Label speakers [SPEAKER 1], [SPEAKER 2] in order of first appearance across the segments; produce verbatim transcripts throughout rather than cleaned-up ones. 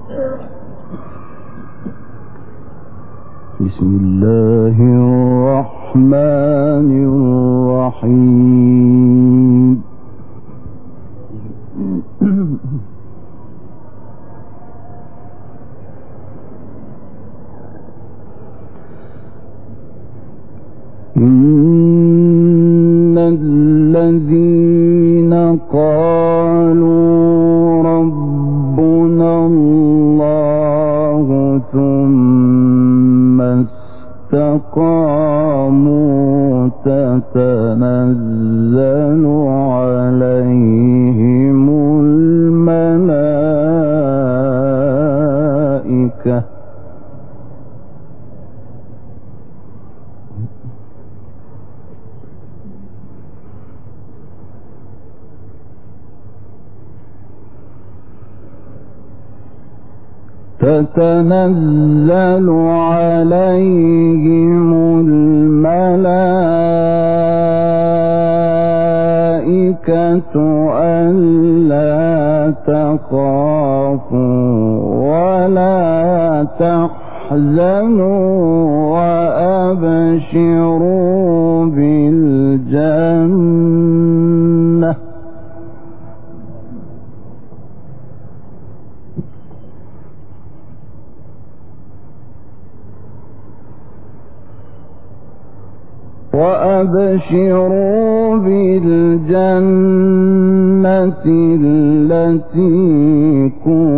[SPEAKER 1] بسم الله الرحمن الرحيم. إن الذين قالوا ربنا الله ثم استقاموا تتنزل عليهم الملائكة تتنزل عليهم الملائكة ألا تخافوا ولا تحزنوا وأبشروا بالجنة وأبشروا بالجنة التي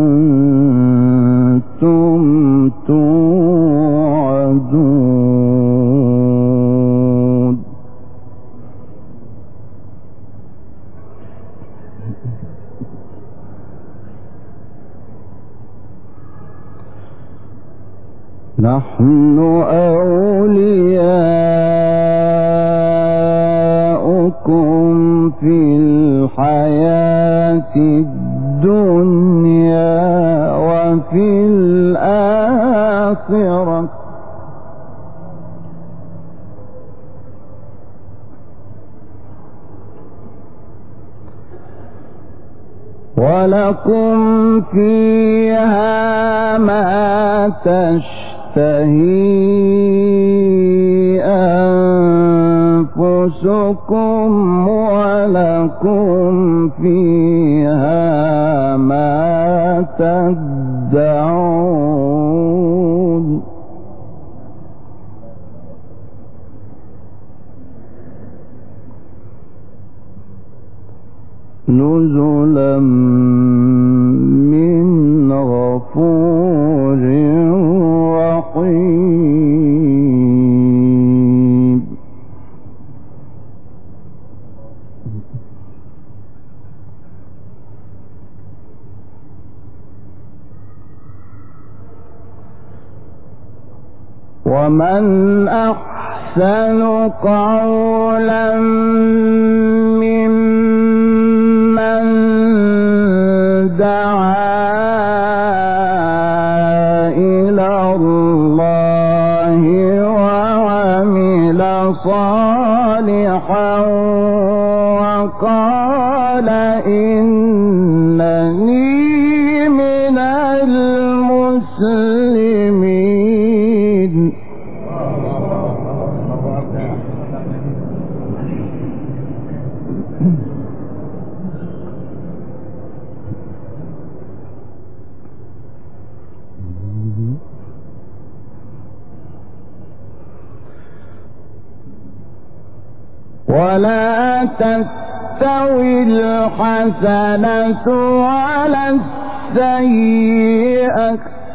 [SPEAKER 1] كنتم توعدون. نحن أولياؤكم في الحياة الدنيا وفي الآخرة ولكم فيها ما تشتهي أنفسكم ولكم فيها ما تدعون. نزلا من غفور رحيم. ومن أحسن قولا ممن دعا إلى الله وعمل صالحا وقال إنني من المسلمين. ولا تستوي الحسنة ولا السيئة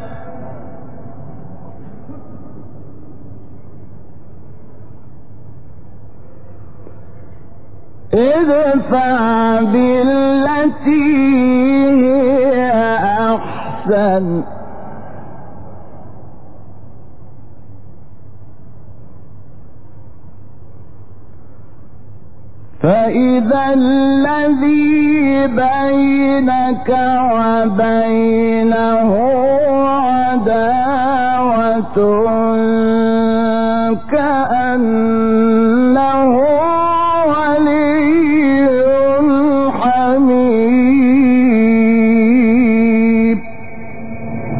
[SPEAKER 1] ادفع بالتي هي أحسن فإذا الذي بينك وبينه عداوة كأنه ولي حميم.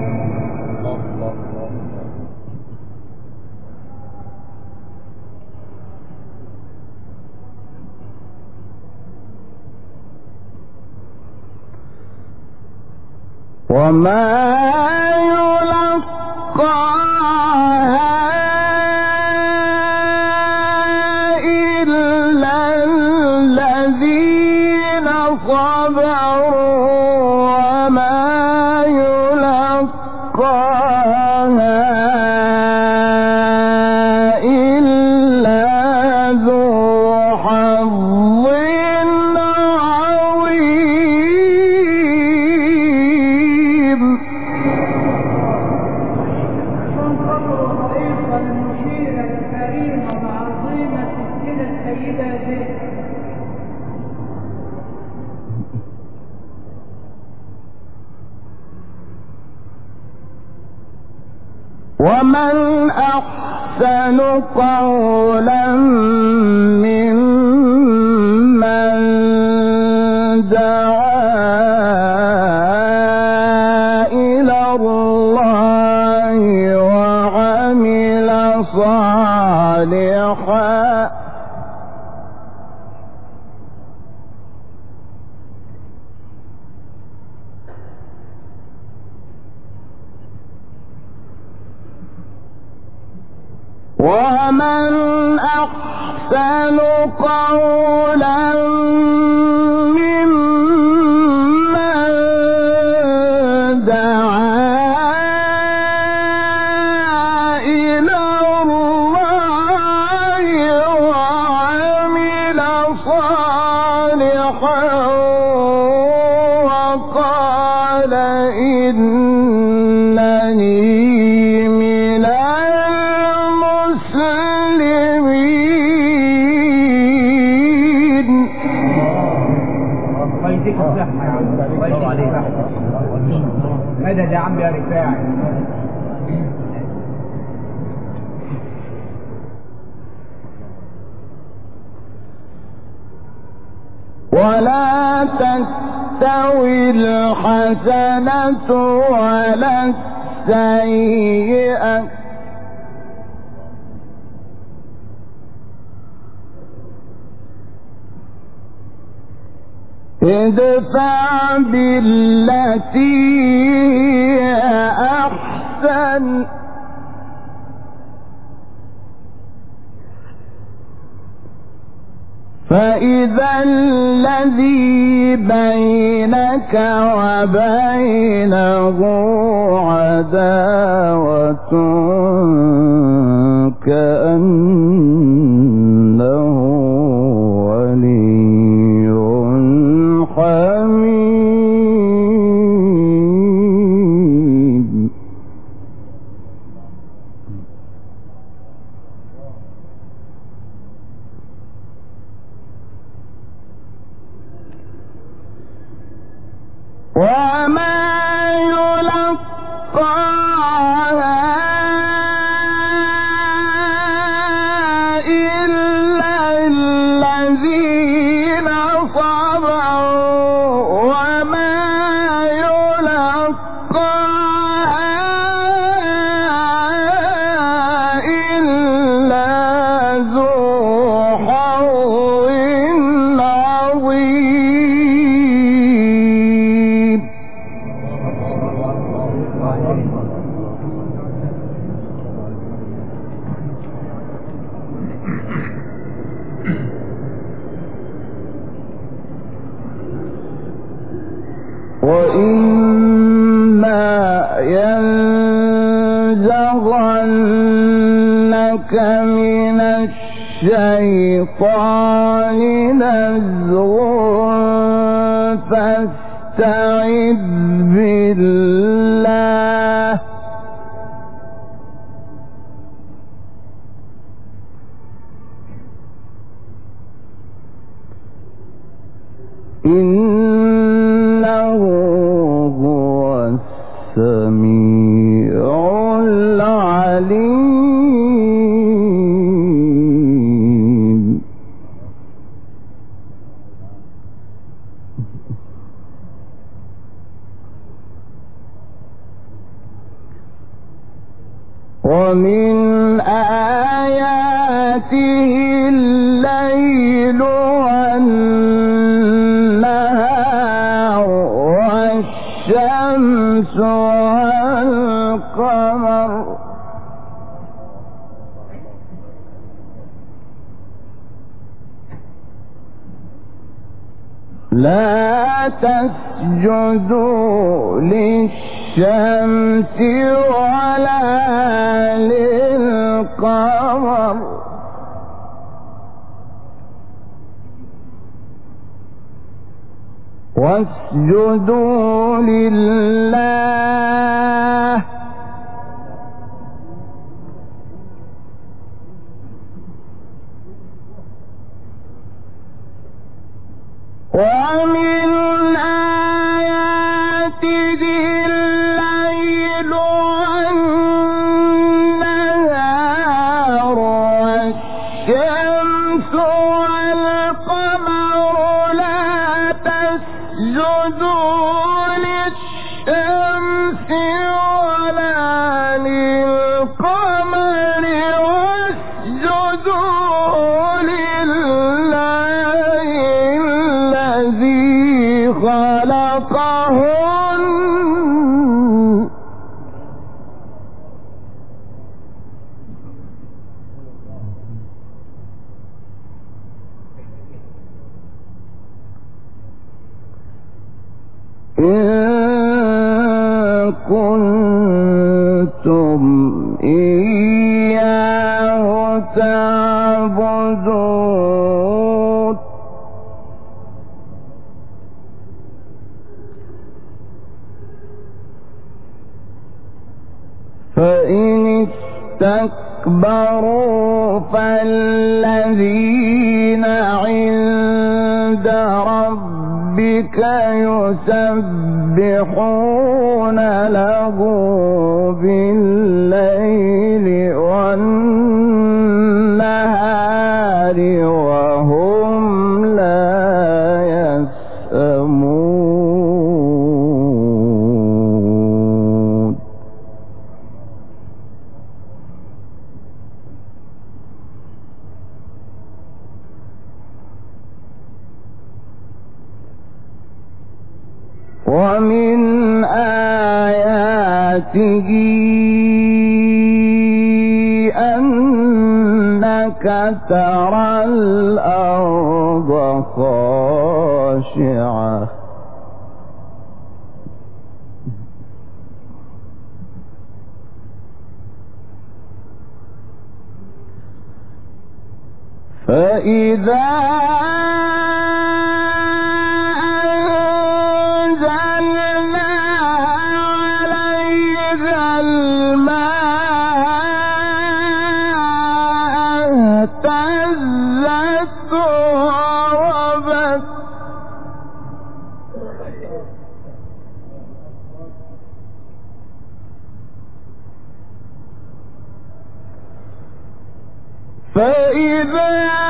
[SPEAKER 1] وما يلقاها إلا الذين صبروا وما يلقاها إلا ذو حظ ومن أحسن قولا ممن دعا إلى الله وعمل صالحا ومن أحسن قولا ممن دعا إلى الله وعمل صالحا وقال إنني
[SPEAKER 2] مدد يا عم يا رفاعي.
[SPEAKER 1] ولا تستوي الحسنة ولا السيئة ادفع بالتي هي أحسن فإذا الذي بينك وبينه عداوة كأنه ولي حميم وما يلقاها إلا الذين صبروا وما يلقاها إلا ذو حظ عظيم وإما ينزغنك من الشيطان نزغ فاستعذ بالله إنه هو السميع العليم ومن آياته الليل والنهار والشمس والشمس والقمر لا تسجدوا للشمس ولا للقمر واسجدوا لله ومن آياته الليل والنهار والشمس والقمر لا تسجدوا للشمس ولا للقمر واسجدوا لله الذي خلقهن إن كنتم إياه تعبدون فإن استكبروا فالذين عند ربك يسبحون له بالليل والنهار وهم لا يسأمون ومن آياته أنك ترى الأرض خاشعة فإذا فإذا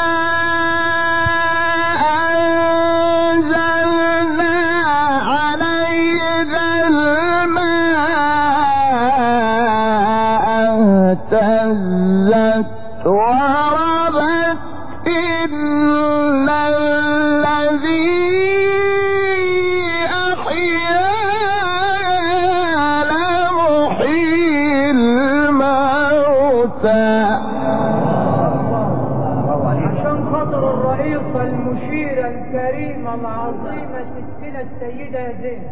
[SPEAKER 1] أنزلنا عليها الماء اهتزت وربت إن الذي أحياها لمحيي الموتى
[SPEAKER 2] المشيرة الكريمة العظيمة ستنا السيدة زينب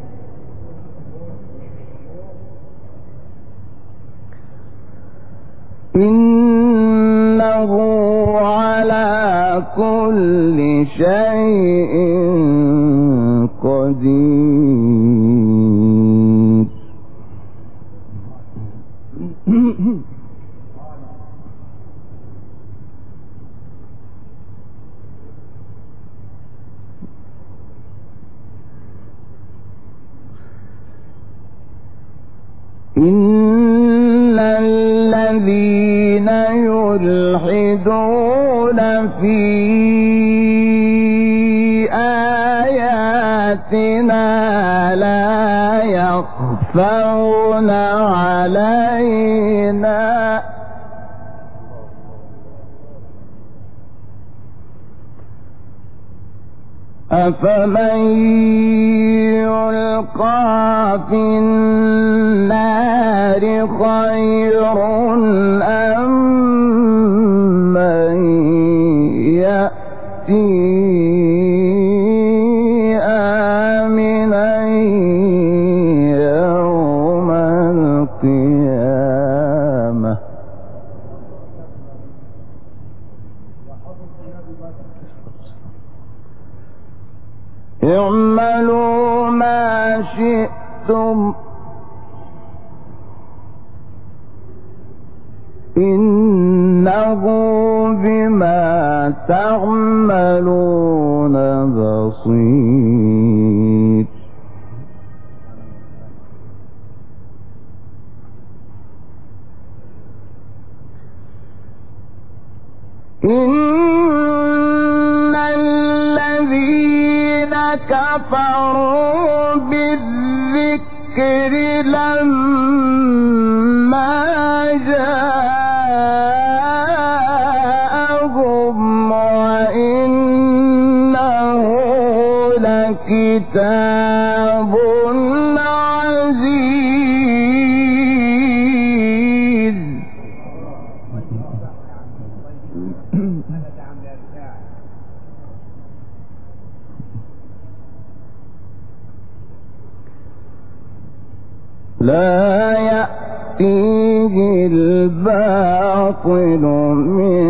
[SPEAKER 1] إنه على كل شيء قدير إن الذين يلحدون في آياتنا لا يخفون علينا أفمن يلقى في النار خير أم من يأتي آمنا يوم القيامة اعملوا ما شئتم إنه بما تعملون بصير إن الذين كفروا بالذكر لما جاءهم وإنه لكتاب عزيز لا يأتيه الباطل من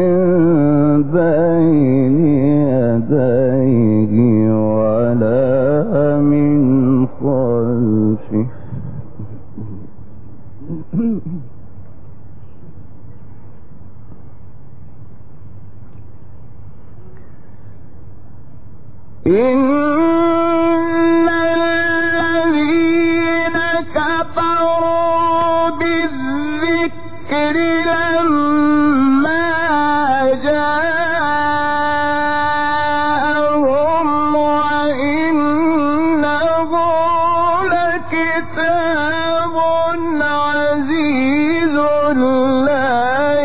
[SPEAKER 1] بين يديه ولا من خلفه إن الذين كفروا بالذكر لما جاءهم وإنه لكتاب عزيز لا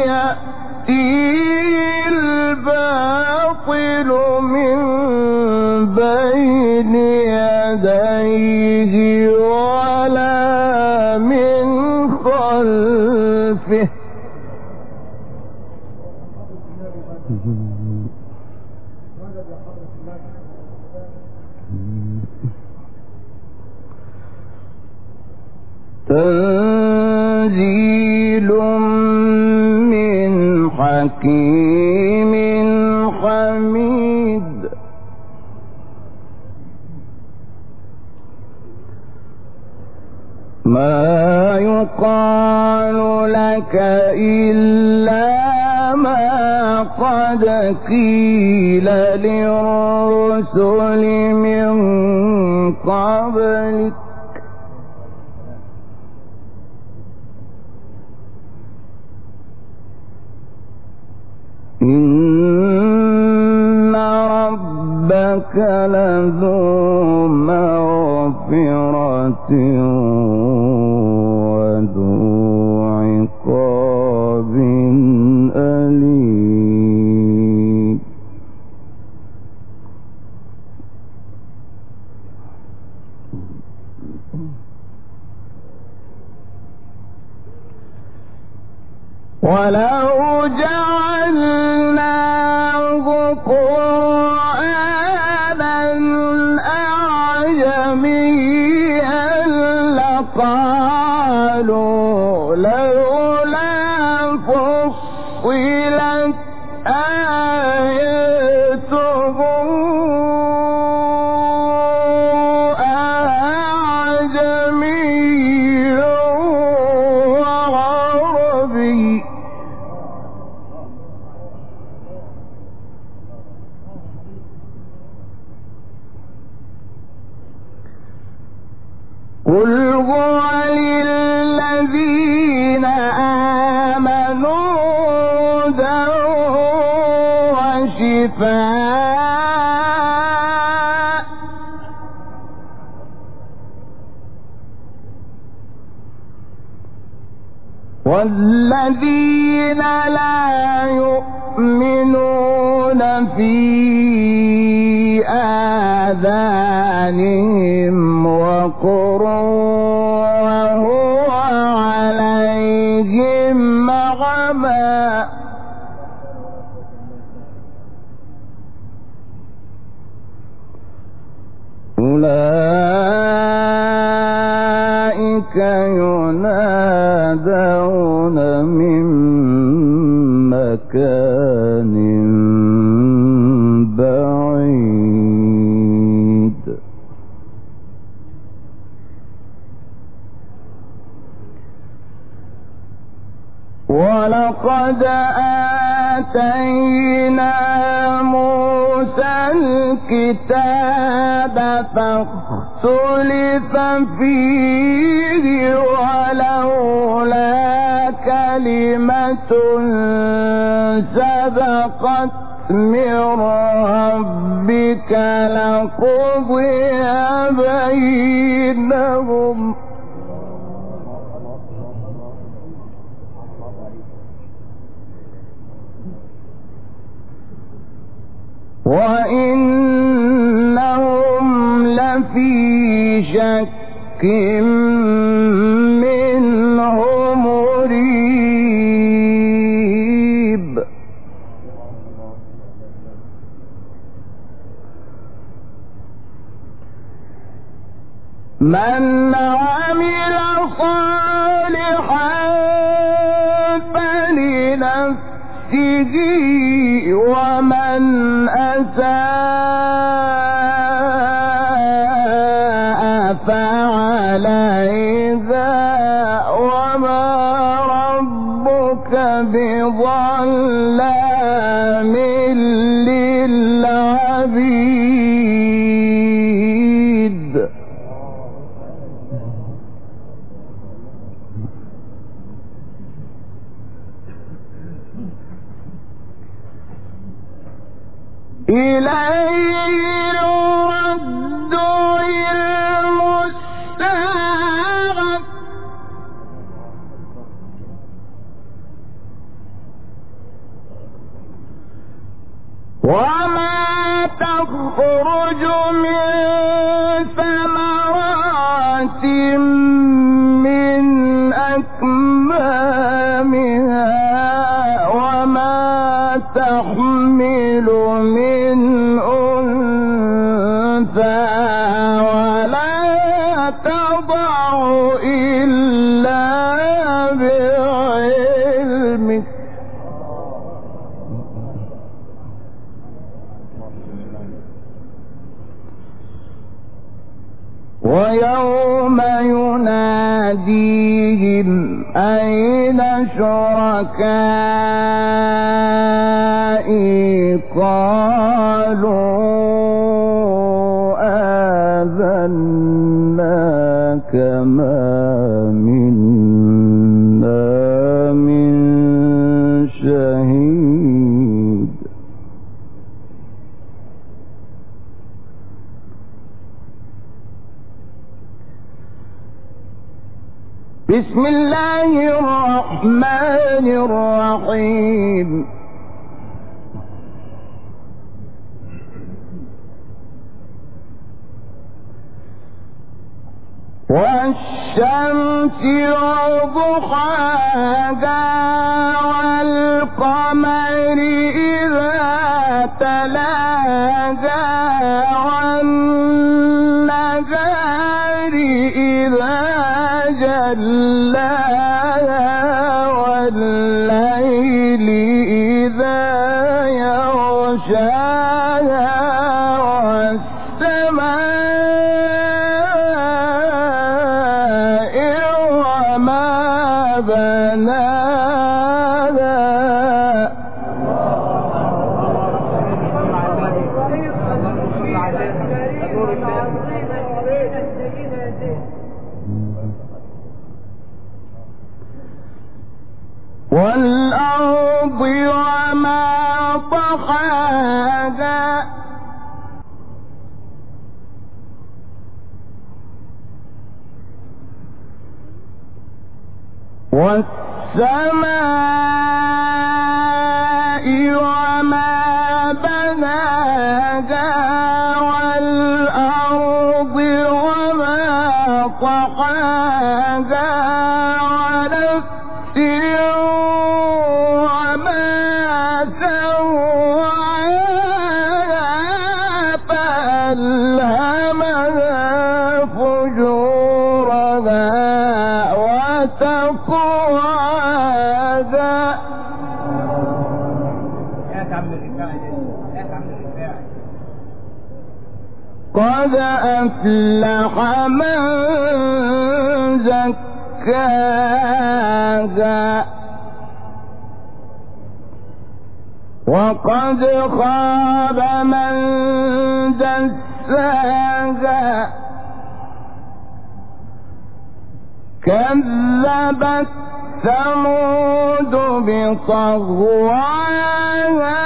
[SPEAKER 1] يأتيه الباطل من بين يديه ولا من خلفه تنزيل من حكيم حميد ما يقال لك إلا ما قد قيل للرسل من قبلك إن ربك لذو مغفرة وذو عقاب أليم ولو جعلناه قرآنا أعجميا لقالوا لولا فصلت آياته أعجمي وعربي قل هو للذين آمنوا هدى وشفاء والذين لا يؤمنون في آذانهم وقر وهو عليهم عمى أولئك ينادون من مكان بعيد ولقد آتينا موسى الكتاب فاختلف فيه ولولا كلمة سبقت من ربك لقضي بينهم وإنهم لفي شك منه مريب من عمل صالحا فلنفسه ومن أساء فعليها وما ربك بظلام للعبيد إليه يرد علم الساعة وما تخرج من ثمرات من أكمامها وما تحمل من أنثى ولا تضع إلا بعلمه ويوم يناديهم أين شركائي قالوا آذناك ما منا من شهيد بسم الله الرحمن الرحيم والشمس وضحاها والقمر إذا تلاها والنهار إذا جلاها والليل إذا يغشاها والسماء وما بناها والأرض وما طحاها والسماء وما بناها والأرض طحاها ونفس وما سواها فألهمها فجورها وتقواها. قد أفلح من زكاها وقد خاب من دساها. كذبت ثمود بطغواها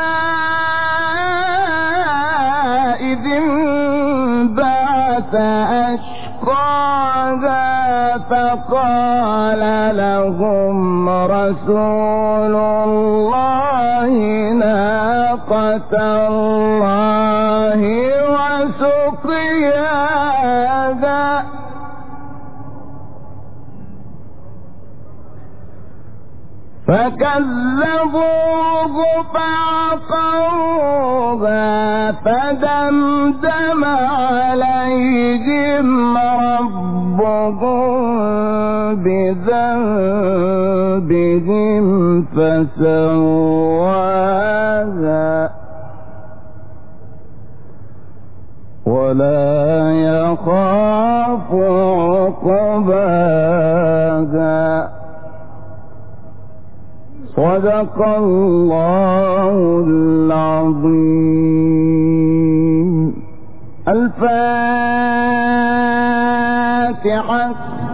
[SPEAKER 1] إذ انبعث أشقاها فقال لهم رسول الله ناقة الله وسقياها. فكذبوه فعقروها فدمدم عليهم ربهم بذنبهم فسواها ولا يخاف عقباها. صدق الله العظيم. الفاتحة.